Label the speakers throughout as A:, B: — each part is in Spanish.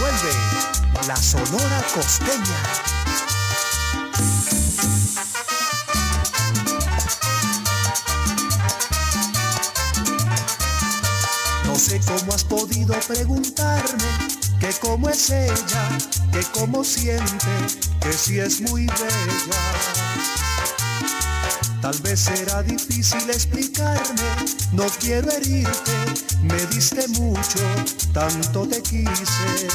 A: Vuelve la Sonora Costeña. No sé cómo has podido preguntarme que cómo es ella, que cómo siente, que si es muy bella. Tal vez será difícil explicarme, no quiero herirte, me diste mucho, tanto te quise.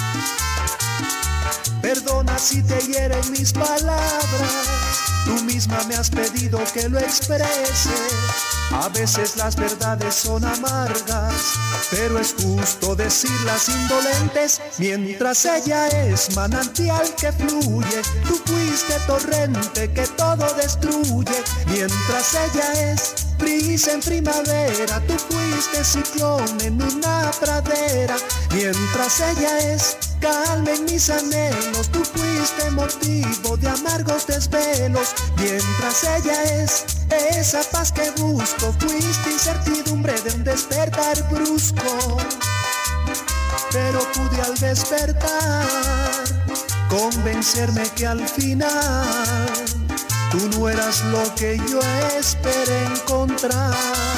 A: Perdona si te hieren mis palabras, tú misma me has pedido que lo exprese. A veces las verdades son amargas, pero es justo decirlas indolentes. Mientras ella es manantial que fluye, tú fuiste torrente que todo destruye. Mientras ella es brisa en primavera, tú fuiste ciclón en una pradera. Mientras ella es calma en mis anhelos, tú fuiste motivo de amargos desvelos. Mientras ella es esa paz que busco, fuiste incertidumbre de un despertar brusco. Pero pude al despertar convencerme que al final tú no eras lo que yo esperé encontrar.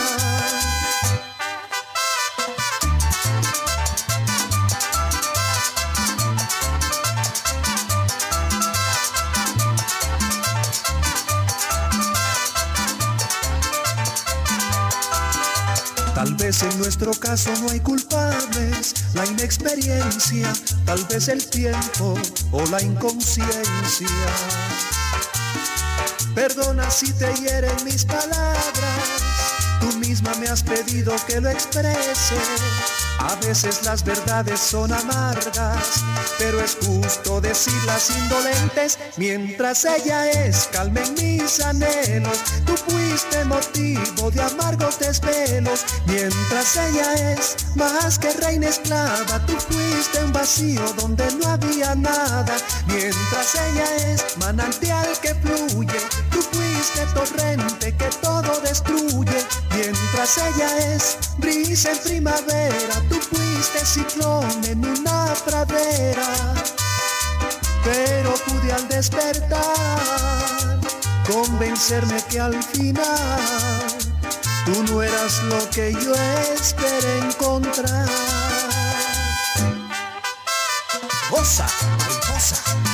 A: Tal vez en nuestro caso no hay culpables, la inexperiencia, tal vez el tiempo o la inconsciencia. Perdona si te hieren mis palabras, tú misma me has pedido que lo exprese. A veces las verdades son amargas, pero es justo decirlas indolentes. Mientras ella es calma en mis anhelos, tú fuiste motivo de amargos desvelos. Mientras ella es más que reina esclava, tú fuiste un vacío donde no había nada. Mientras ella es manantial que fluye, tú fuiste torrente que todo destruye. Mientras ella es brisa en primavera, tú fuiste ciclón en una pradera. Pero pude al despertar convencerme que al final tú no eras lo que yo esperé encontrar. Goza, mariposa.